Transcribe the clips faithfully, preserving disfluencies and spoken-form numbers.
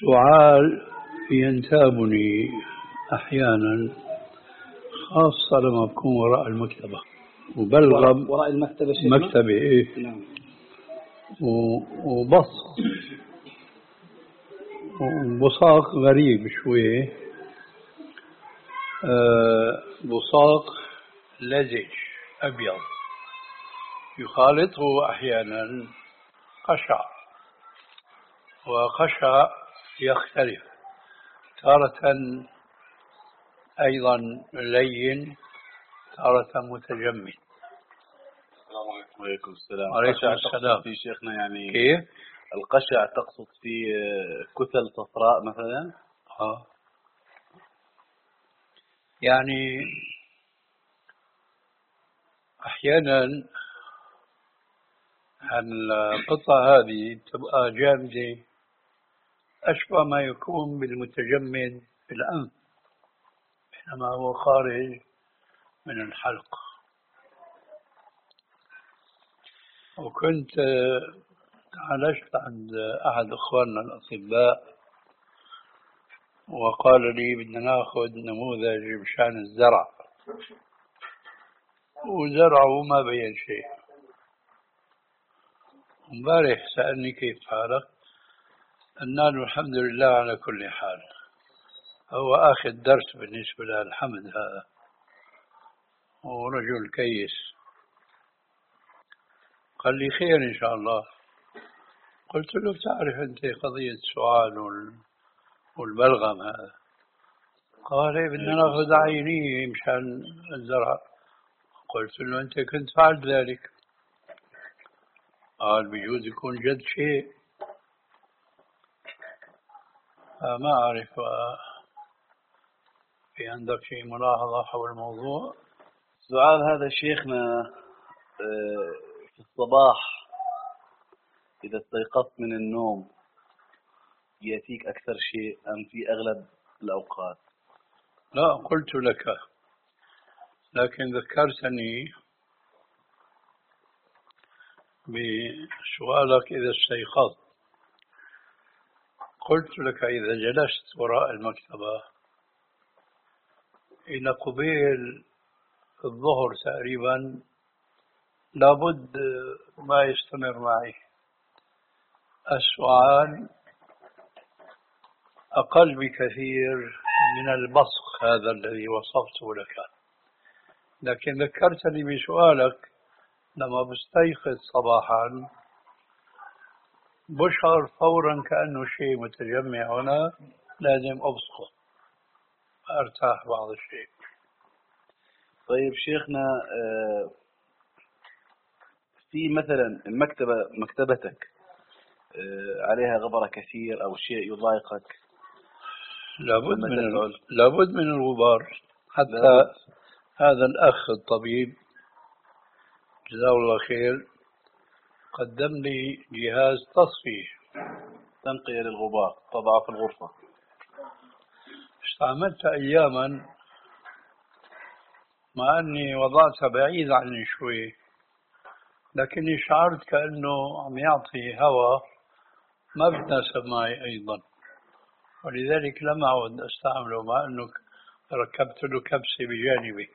السعال ينتابني أحيانا، خاصة لما بكون وراء المكتبة وبلغم. وراء المكتبة شيخنا؟ مكتبة إيه. نعم. وبصق وبصاق غريب شوي. أه بصاق لزج أبيض يخالطه أحيانا قشع، وقشع يختلف، تارة أيضا لين، تارة متجمد. السلام عليكم. وعليكم السلام. وعليكم السلام. في شيخنا يعني كيف؟ القشع تقصد في كتل صفراء مثلا؟ آه. يعني أحيانا القطعة هذه تبقى جامدة، أشبه ما يكون بالمتجمد في الأنف بينما هو خارج من الحلق. وكنت عالجت عند أحد إخواننا الأطباء وقال لي بدنا ناخذ نموذج بشان الزرع، وزرعه ما بين شيء. امبارح سألني كيف حالك؟ قلنا الحمد لله على كل حال. هو آخذ درس بالنسبة له، الحمد هذا، ورجل كيس. قال لي خير إن شاء الله. قلت له تعرف أنت قضية السؤال والبلغم هذا؟ قال إيه بدنا ناخذ عينية مشان الزرع. قلت له أنت كنت فعلت ذلك؟ قال بيجوز يكون جد شيء. فما أعرف في عندك شيء ملاحظة حول الموضوع؟ السؤال هذا شيخنا في الصباح إذا استيقظت من النوم يأتيك أكثر شيء أم في أغلب الأوقات؟ لا قلت لك، لكن ذكرتني بسؤالك إذا استيقظت. قلت لك إذا جلست وراء المكتبة إلى قبيل الظهر تقريبا لابد ما يستمر معي السؤال أقل بكثير من البصق هذا الذي وصفته لك. لكن ذكرتني بسؤالك لما بستيقظ صباحا بشعر فورا كأنه شيء متجمع هنا، لازم أبصقه أرتاح بعض الشيء. طيب شيخنا في مثلا المكتبة مكتبتك عليها غبرة كثير أو شيء يضايقك؟ لابد من ال... لابد من الغبار. حتى لابد. هذا الأخ الطبيب جزاه الله خير قدم لي جهاز تصفية تنقية للغبار طبعا في الغرفة. استعملت أياما مع أني وضعتها بعيد عني شوي، لكني شعرت كأنه عم يعطي هواء ما بتناسب معي أيضا، ولذلك لم أعد أستعمله مع أنه ركبت له كبسة بجانبي.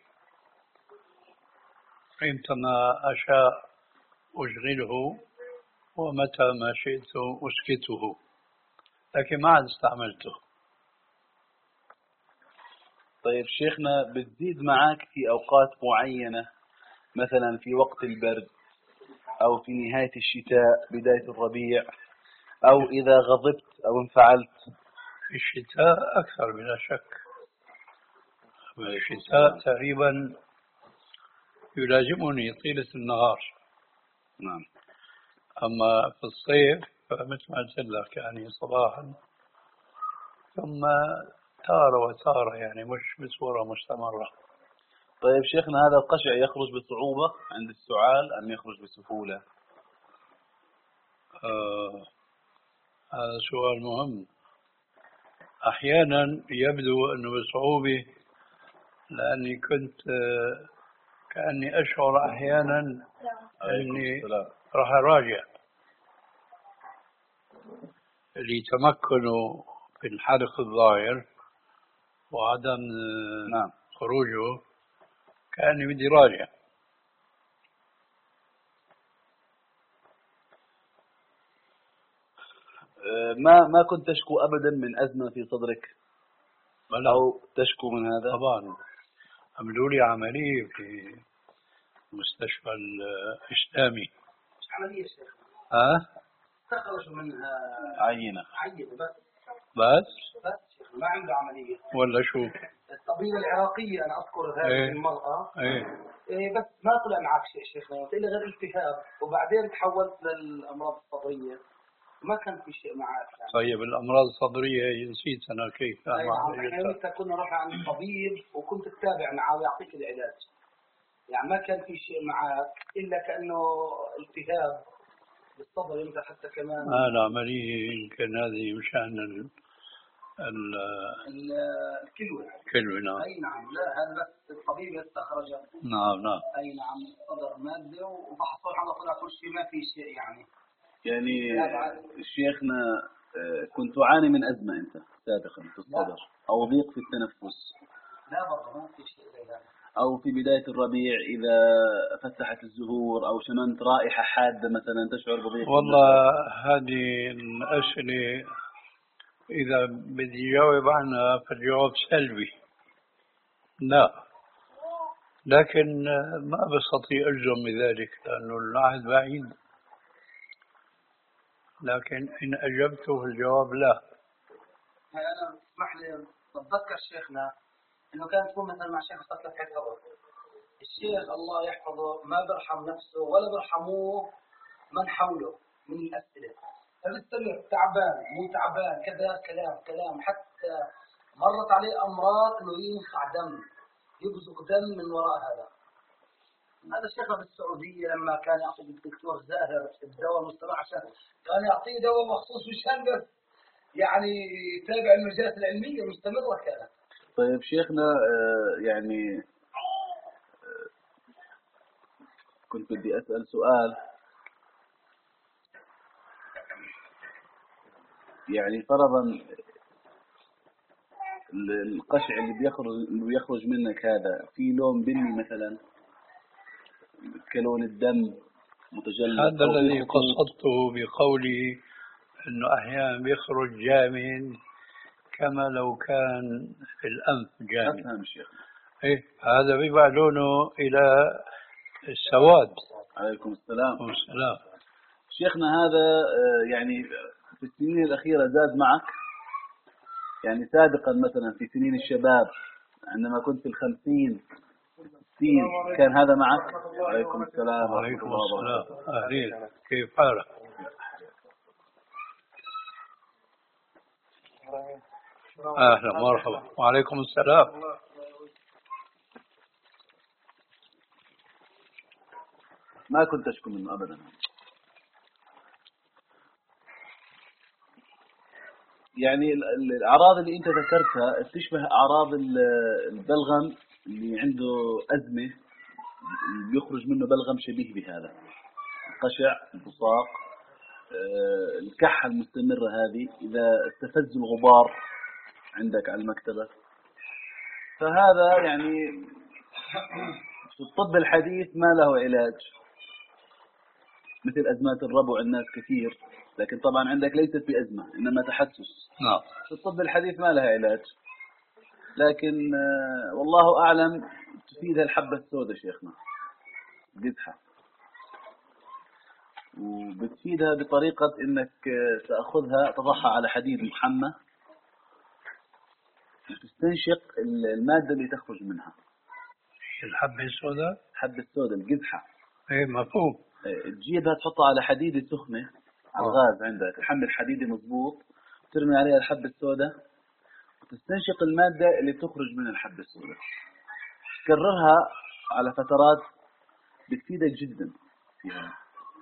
عندما أشاء أشغله ومتى ما شئت أسكته، لكن ما عاد استعملته. طيب شيخنا بتزيد معك في أوقات معينة مثلا في وقت البرد أو في نهاية الشتاء بداية الربيع أو إذا غضبت أو انفعلت؟ في الشتاء أكثر بلا شك. في الشتاء تقريبا يلازمني طيلة النهار. نعم. أما في الصيف فمثل ما قلت لك يعني صباحا ثم تارة وتارة، يعني مش بصورة مستمرة. طيب شيخنا هذا القشع يخرج بصعوبة عند السعال أم يخرج بسهولة؟ آه هذا سؤال مهم. أحيانا يبدو أنه بصعوبة لأني كنت آه كأني أشعر أحيانا أني راح أراجع لتمكن في الحلق الظاهر وعدم نعم. خروجه كأني بدي راجع. ما ما كنت تشكو أبدا من أزمة في صدرك بلا. أو تشكو من هذا؟ طبعا عملوا لي عملية في المستشفى الإسلامي. مش عملية شيخ. ها؟ تخرجوا منها عينة. عينة بس. بس؟ بس شيخ ما عنده عملية. ولا شو؟ الطبيبة العراقية أنا أذكر هذه ايه. المرأة. ايه. إيه بس ما طلع معك شيء شيخنا، قلت لي غير التهاب وبعدين تحولت للأمراض الصدرية. ما كان في شيء معك يعني. طيب الأمراض الصدرية نسيت أنا كيف. أي نعم، احنا متى كنا نروح عند الطبيب وكنت تتابع معه ويعطيك العلاج. يعني ما كان في شيء معك إلا كأنه التهاب بالصدر يمكن حتى كمان. آه العملية يمكن هذه مشان ال ال الكلوة. الكلوة. نعم. أي نعم. لا هذا بس الطبيب استخرج. نعم نعم. أي نعم صدر مادة وفحص سبحان الله طلع كل شيء ما في شيء يعني. يعني شيخنا كنت تعاني من أزمة أنت سابقا في الصدر أو ضيق في التنفس؟ لا برضه ما في شيء زي ذلك. أو في بداية الربيع إذا فتحت الزهور أو شممت رائحة حادة مثلا تشعر بضيق؟ والله هذه الأسئلة إذا بدي جاوب عنها فالجواب سلبي لا، لكن ما بستطيع أجزم بذلك لأنه العهد بعيد، لكن إن أجبته الجواب لا. أنا اسمح لي بتذكر شيخنا إنه كان تكون مثلا مع شيخ فترة حيث الشيخ الله يحفظه ما برحم نفسه ولا برحموه من حوله من الأسئلة، فبستمر تعبان مو تعبان كذا كلام كلام، حتى مرت عليه أمراض إنه ينقع دم يبزق دم من وراء هذا. هذا شيخنا بالسعودية لما كان يعطي الدكتور زاهر الدواء المستمع عشان كان يعطيه دواء مخصوص مشان بس يعني يتابع المجالات العلمية مستمرة كانت. طيب شيخنا يعني كنت بدي أسأل سؤال، يعني فرضا القشع اللي بيخرج اللي بيخرج منك هذا في لون بني مثلا كلون الدم متجلد؟ هذا الذي قصدته بقولي أنه أحيانا بيخرج جامد كما لو كان في الأنف جامد. أفهم شيخ. إيه هذا بيبقى لونه إلى السواد. عليكم السلام. والسلام. شيخنا هذا يعني في السنين الأخيرة زاد معك؟ يعني سابقا مثلا في سنين الشباب عندما كنت في الخمسين ستين كان هذا معك؟ عليكم السلام. وعليكم السلام. أهلين كيف حالك؟ أهلا مرحبا. وعليكم السلام. ما كنت أشكو منه أبدا. يعني الأعراض اللي أنت ذكرتها تشبه أعراض البلغم اللي عنده أزمة بيخرج منه بلغم شبيه بهذا، القشع، البصاق، الكحة المستمرة هذه إذا استفز الغبار عندك على المكتبة. فهذا يعني في الطب الحديث ما له علاج، مثل أزمات الربو الناس كثير، لكن طبعا عندك ليست بأزمة إنما تحسس. نعم. في الطب الحديث ما لها علاج، لكن والله أعلم تفيدها الحبة السوداء شيخنا قدحة، وبتفيدها بطريقة إنك تأخذها تضعها على حديد محمى وتستنشق المادة اللي تخرج منها. الحبة السوداء؟ الحبة السوداء القدحة. إيه مفهوم. تجيبها تحطها على حديدة سخنة على الغاز عندك، الحمل الحديدي مضبوط، ترمي عليها الحبة السوداء وتستنشق المادة اللي تخرج من الحبة السوداء، تكررها على فترات بتفيدك جدا فيها.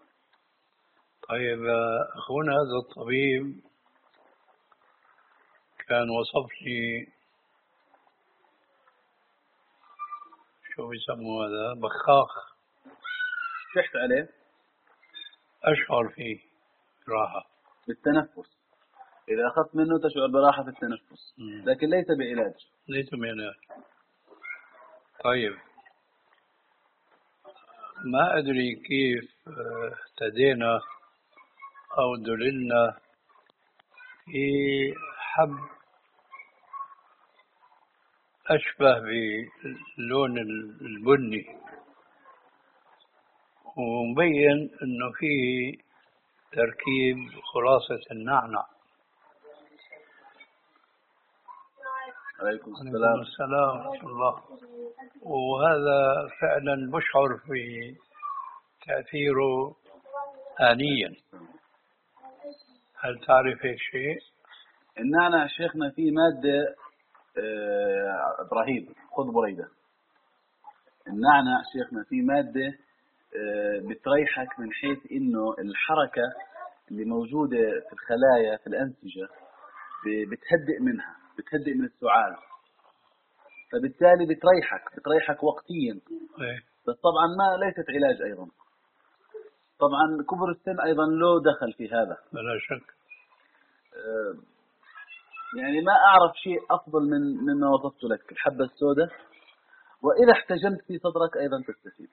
طيب أخونا هذا الطبيب كان وصف لي شو بيسموه هذا بخاخ، شحت عليه أشعر فيه راحة بالتنفس. إذا أخذت منه تشعر براحة في التنفس، مم. لكن ليس بعلاج. ليس بعلاج. طيب، ما أدري كيف آه، اهتدينا أو دللنا في حب أشبه باللون البني، ومبين أنه فيه تركيب خلاصة النعنع. عليكم عليكم السلام. السلام ورحمة الله. وهذا فعلا بشعر في تأثيره آنيا. هل تعرف هيك شيء؟ النعنع شيخنا فيه مادة آه إبراهيم خذ بريدة. النعنع شيخنا فيه مادة آه بتريحك من حيث إنه الحركة اللي موجودة في الخلايا في الأنسجة بتهدئ منها، بتهدئ من السعال، فبالتالي بتريحك بتريحك وقتيا. إيه. بس طبعا ما ليست علاج أيضا. طبعا كبر السن أيضا له دخل في هذا بلا شك. آه يعني ما أعرف شيء أفضل من مما وصفت لك، الحبة السوداء. وإذا احتجمت في صدرك أيضا تستفيد.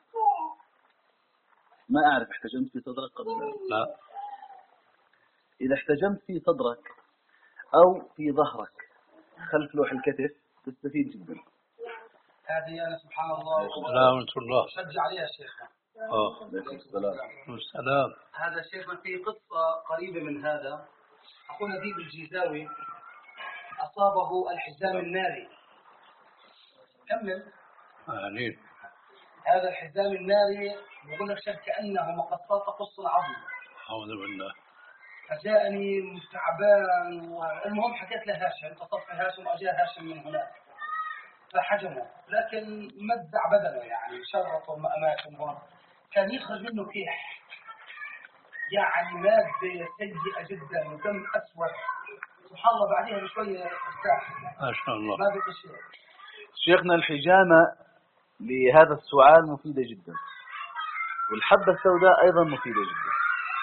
ما أعرف احتجمت في صدرك قبل ذلك؟ لا. إذا احتجمت في صدرك أو في ظهرك خلف لوح الكتف تستفيد جدا. هذه أنا سبحان الله ورحمة الله أشجع عليها شيخنا. آه. عليكم السلام. والسلام. هذا شيخنا في قصة قريبة من هذا. أخونا ذيب الجيزاوي أصابه الحزام الناري. كمل. آمين. هذا الحزام الناري بقول لك شيخ كأنه مقصات قص العظم. أعوذ بالله. فجاءني تعبان، والمهم حكيت له هاشم، اتصلت هاشم وأجاه هاشم من هناك فحجمه، لكن مزع بدنه يعني شرطه أماكن هون كان يخرج منه كيح، يعني مادة سيئة جدا ودم أسود. سبحان الله بعدها بشوية ارتاح. ما شاء الله. ما بقي شيء. شيخنا الحجامة لهذا السعال مفيدة جدا، والحبة السوداء أيضا مفيدة جدا.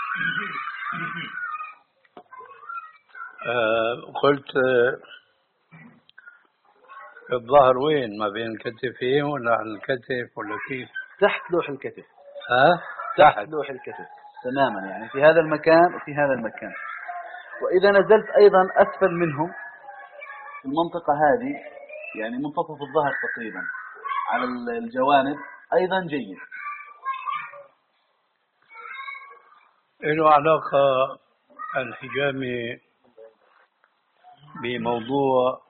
آه قلت آه الظهر وين؟ ما بين الكتفين ولا على الكتف ولا كيف؟ تحت لوح الكتف. ها؟ تحت لوح الكتف تماما، يعني في هذا المكان وفي هذا المكان. وإذا نزلت أيضا أسفل منهم في المنطقة هذه، يعني منتصف الظهر تقريبا على الجوانب أيضا جيد. له علاقة الحجامة بموضوع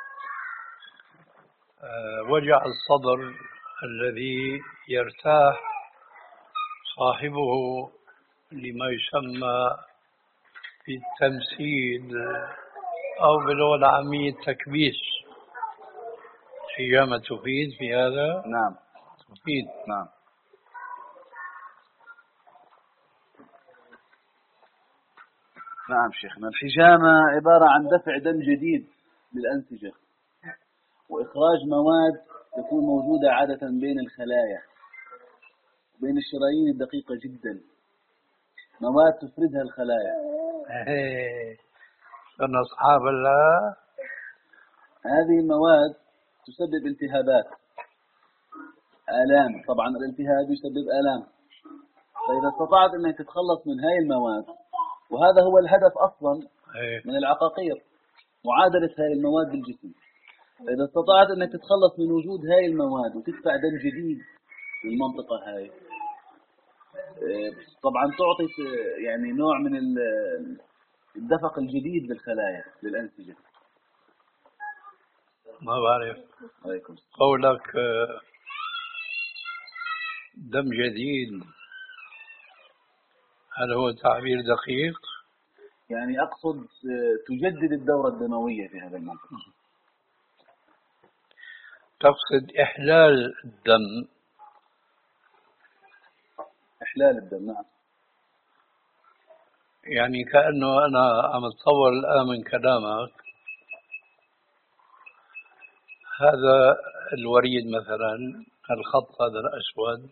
وجع الصدر الذي يرتاح صاحبه لما يسمى في التمثيل أو باللغة العامية التكبيس. الحجامة تفيد في هذا؟ نعم تفيد. نعم. نعم شيخنا، الحجامة عبارة عن دفع دم جديد للأنسجة وإخراج مواد تكون موجودة عادة بين الخلايا بين الشرايين الدقيقة جدا، مواد تفردها الخلايا. أنا أصحاب الله. هذه المواد تسبب التهابات، آلام. طبعا الالتهاب يسبب آلام، فإذا استطعت أنك تتخلص من هاي المواد، وهذا هو الهدف أصلا من العقاقير، معادلة هاي المواد بالجسم. فإذا استطعت أنك تتخلص من وجود هاي المواد وتدفع دم جديد للمنطقة هاي، طبعا تعطي يعني نوع من الدفق الجديد للخلايا للأنسجة. ما بعرف. عليكم. قولك دم جديد، هل هو تعبير دقيق؟ يعني أقصد تجدد الدورة الدموية في هذا المنطقة. تقصد إحلال الدم. إحلال الدم، نعم. يعني كأنه أنا عم أتصور الآن من كلامك هذا الوريد مثلا، الخط هذا الأسود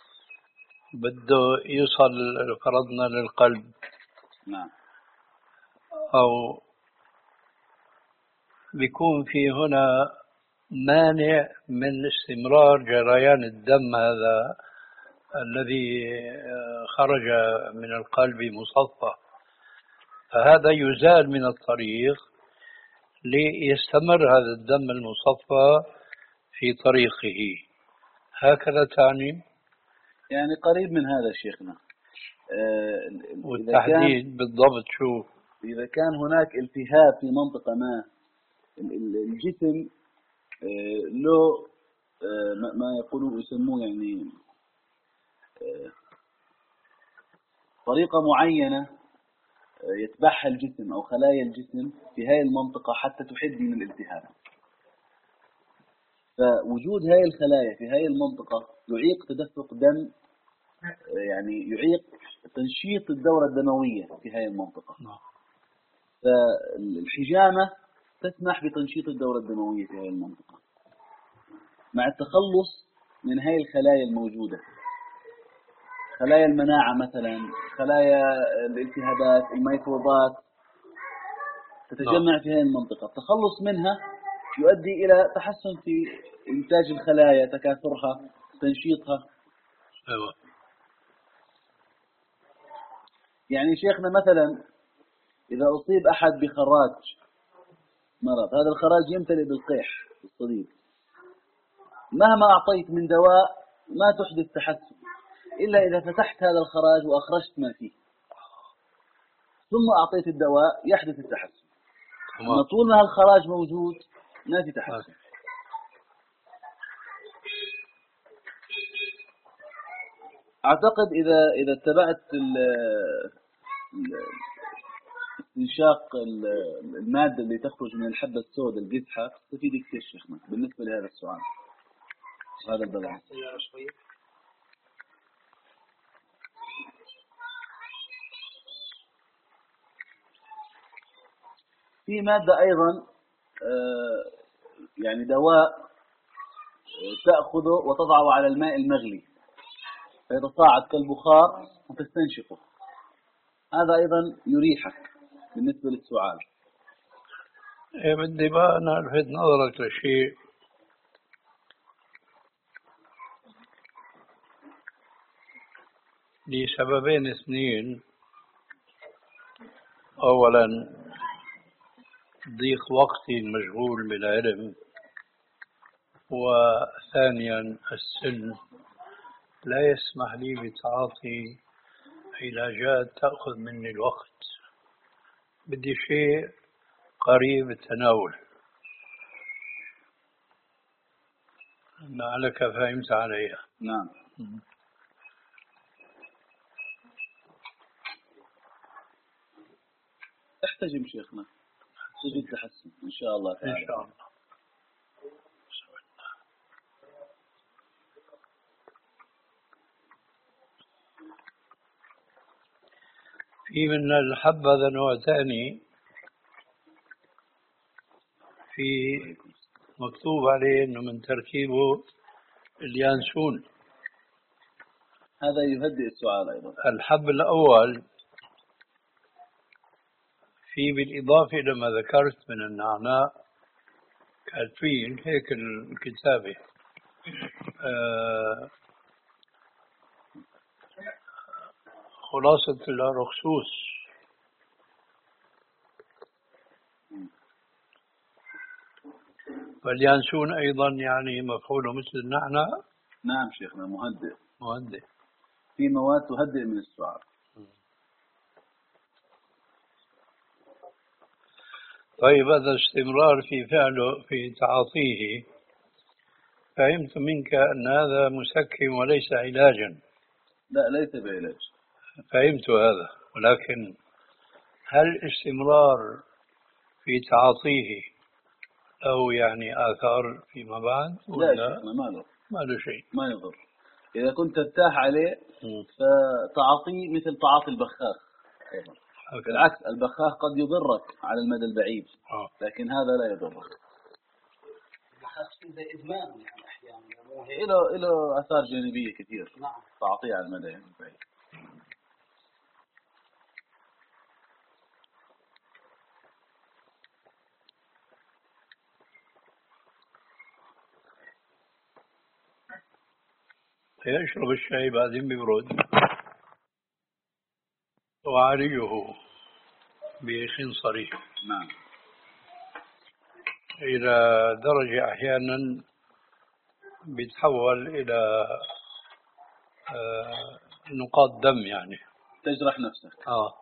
بده يوصل فرضنا للقلب. نعم. أو بيكون في هنا مانع من استمرار جريان الدم هذا الذي خرج من القلب مصفى، فهذا يزال من الطريق ليستمر هذا الدم المصفى في طريقه. هكذا تعني؟ يعني قريب من هذا شيخنا. آه والتحديد بالضبط شو؟ إذا كان هناك التهاب في منطقة ما، الجسم آه له آه ما يقولوا يسموه يعني آه طريقة معينة يتبعها الجسم أو خلايا الجسم في هذه المنطقة حتى تحد من الالتهاب. فوجود هذه الخلايا في هذه المنطقة يعيق تدفق دم، يعني يعيق تنشيط الدورة الدموية في هذه المنطقة. فالحجامة تسمح بتنشيط الدورة الدموية في هذه المنطقة مع التخلص من هذه الخلايا الموجودة، خلايا المناعة مثلا، خلايا الالتهابات، الميكروبات تتجمع في هذه المنطقة. التخلص منها يؤدي إلى تحسن في إنتاج الخلايا، تكاثرها، تنشيطها. أيوة. يعني شيخنا مثلا إذا أصيب أحد بخراج مرض، هذا الخراج يمتلئ بالقيح بالصديد، مهما أعطيت من دواء ما تحدث تحسن إلا إذا فتحت هذا الخراج وأخرجت ما فيه ثم أعطيت الدواء يحدث التحسن. أما طول ما الخراج موجود ما في تحسن. أعتقد إذا إذا اتبعت استنشاق المادة اللي تخرج من الحبة السوداء القزحة تستفيد كثير شيخنا بالنسبة لهذا السؤال. هذا البلاغ. في مادة أيضا يعني دواء تأخذه وتضعه على الماء المغلي فيتصاعد كالبخار وتستنشقه، هذا أيضا يريحك بالنسبة للسعال. إيه بدي بقى أنا ألفت نظرك لشيء. لسببين اثنين: أولا ضيق وقتي المشغول بالعلم، وثانيا السن لا يسمح لي بتعاطي علاجات تأخذ مني الوقت. بدي شيء قريب التناول. لعلك فهمت علي. نعم. احتجم شيخنا، تجد تحسن إن شاء الله تعالى. إن شاء الله. في من الحب هذا نوع ثاني، في مكتوب عليه إنه من تركيبه اليانسون. هذا يهدئ السعال أيضا. الحب الأول في بالإضافة لما ذكرت من النعناع كاتبين هيك الكتابة آه خلاصة الأرخسوس، واليانسون أيضا يعني مفعوله مثل النعناع. نعم شيخنا، مهدئ. مهدئ، في مواد تهدئ من السعال. طيب هذا استمرار في فعله في تعاطيه، فهمت منك أن هذا مسكن وليس علاجا. لا ليس بعلاج. فهمت هذا، ولكن هل الاستمرار في تعاطيه له يعني آثار فيما بعد؟ لا شيخنا ما له. ما له شيء، ما يضر. إذا كنت ترتاح عليه فتعاطيه مثل تعاطي البخاخ أيضا. بالعكس البخاخ قد يضرك على المدى البعيد، لكن هذا لا يضرك. البخاخ زي إدمان يعني أحيانا. له له آثار جانبية كثير. نعم. تعاطيه على المدى البعيد. يشرب الشاي بعدين بيبرد وعالجه بخنصره. نعم. إلى درجة أحيانا بيتحول إلى آه نقاط دم يعني. تجرح نفسك. آه.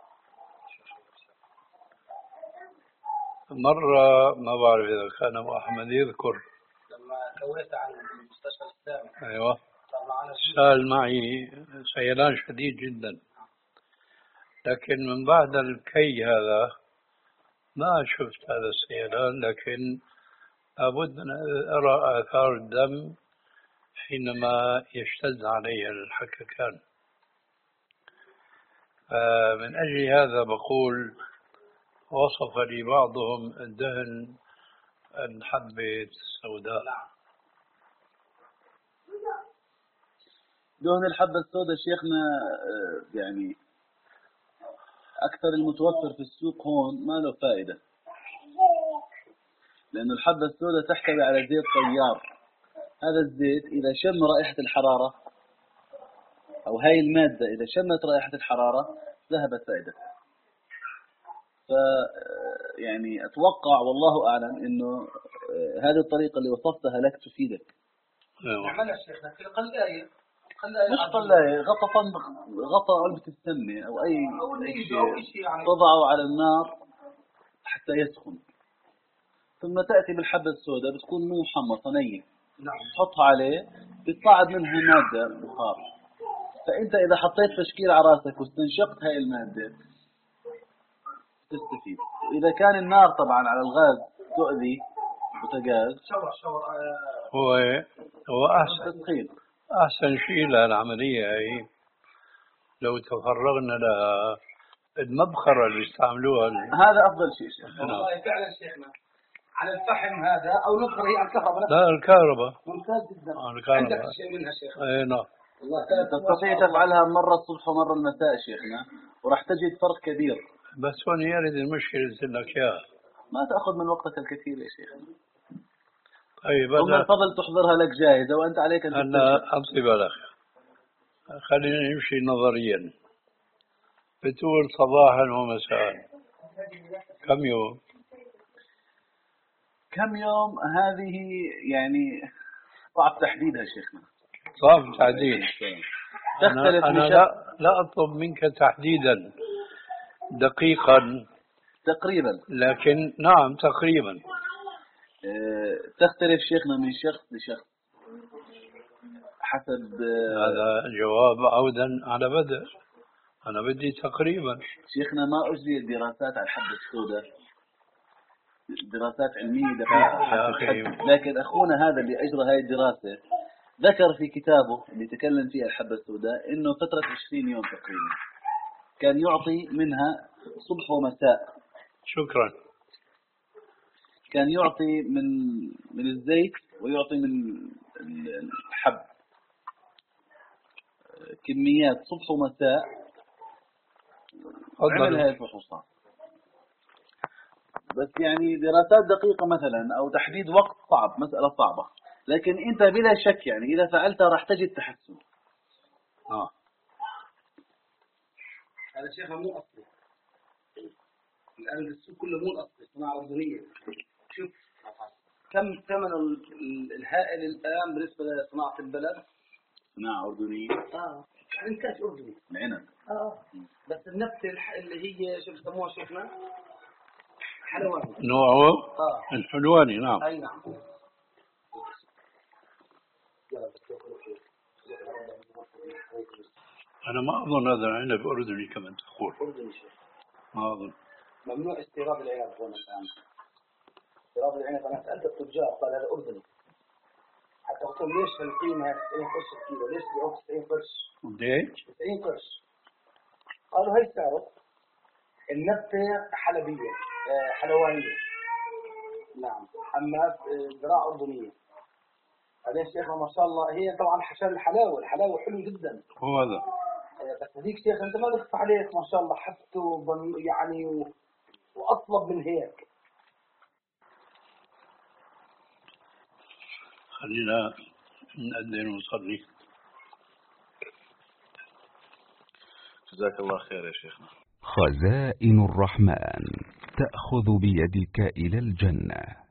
مرة ما بعرف إذا كان أبو أحمد يذكر لما كويت عن المستشفى الإسلامي. أيوة. سال معي سيلان شديد جدا، لكن من بعد الكي هذا ما شفت هذا السيلان، لكن لابد أن أرى آثار الدم حينما يشتد علي الحككان. فمن أجل هذا بقول وصف لي بعضهم الدهن الحبة السوداء. دهن الحبة السوداء شيخنا يعني أكثر المتوفر في السوق هون ما له فائدة، لأن الحبة السوداء تحتوي على زيت طيار. هذا الزيت إذا شم رائحة الحرارة أو هاي المادة إذا شمت رائحة الحرارة ذهبت فائدتها. ف يعني أتوقع والله أعلم إنه هذه الطريقة اللي وصفتها لك تفيدك. نعملها شيخنا في قلاية. مش قلاية، غطا غطا علبة السمنة أو أي شيء يعني. تضعه على النار حتى يسخن، ثم تأتي بالحبة السوداء بتكون مو محمصة نية. نعم. تحطها عليه بتصعد منها مادة بخار. فأنت إذا حطيت تشكيل على راسك واستنشقت هاي المادة تستفيد. إذا كان النار طبعا على الغاز تؤذي بوتاغاز شور شور هو هو أحسن تدخين. أحسن شيء للعملية هي لو تفرغنا لها المبخرة اللي يستعملوها. هذا أفضل شيء شيخ. والله فعلا شيخنا على الفحم هذا أو نبخر هي على الكهرباء. لا الكهرباء ممتاز جدا. الكهرباء. عندك شيء منها شيخ؟ أي نعم. تستطيع تفعلها مرة الصبح ومرة المساء شيخنا وراح تجد فرق كبير. بس هون يرد المشكلة لك إياها ما تأخذ من وقتك الكثير يا شيخ. طيب ثم الفضل تحضرها لك جاهزة وأنت عليك أن تستنشق. أنا أطيب لك، خلينا نمشي نظريا. بتقول صباحا ومساء كم يوم؟ كم يوم هذه يعني صعب تحديدها شيخنا. صعب تحديد. تختلف. أنا, أنا لا, لا أطلب منك تحديدا دقيقا تقريبا، لكن نعم تقريبا. اه تختلف شيخنا من شخص لشخص حسب. هذا جواب عودا على بدء. أنا بدي تقريبا. شيخنا ما أجريت دراسات على الحبة السوداء، دراسات علمية دقيقة، لكن أخونا هذا اللي أجرى هاي الدراسة ذكر في كتابه اللي تكلم فيها الحبة السوداء إنه فترة عشرين يوم تقريبا كان يعطي منها صبح ومساء. شكرا. كان يعطي من من الزيت ويعطي من الحب كميات صبح ومساء. عمل هاي الفحوصات. بس يعني دراسات دقيقة مثلا أو تحديد وقت صعب، مسألة صعبة، لكن أنت بلا شك يعني إذا فعلتها راح تجد تحسن. آه. هذا شيخنا مو أصلي. الآن السوق كله مو أصلي، صناعة أردنية. شوف كم ثمن الهائل الآن بالنسبة لصناعة البلد. صناعة أردنية. آه. إنتاج أردني. العنب. آه. بس النبتة اللي هي شو بسموها شيخنا؟ حلواني. نوعه آه. الحلواني. نعم. أي نعم. أنا ما أظن هذا العنب أردني كما تقول. أردني شيخ. ما أظن. ممنوع استيراد العنب هنا الآن. استيراد العنب أنا سألت التجار قال هذا أردني. حتى قلت لهم ليش القيمة تسعين قرش الكيلو؟ ليش بيعوك تسعين قرش؟ ليش؟ تسعين قرش. قالوا هاي سعره. النبتة حلبية حلوانية. نعم. أما زراعة أردنية. هذا شيخنا ما شاء الله هي طبعا عشان الحلاوة، الحلاوة حلو جدا. هو هذا. بس هذيك شيخ أنت ما تخفى عليك ما شاء الله حسته يعني و... وأطلب من هيك. خلينا نأذن ونصلي. جزاك الله خير يا شيخنا. خزائن الرحمن تأخذ بيدك إلى الجنة.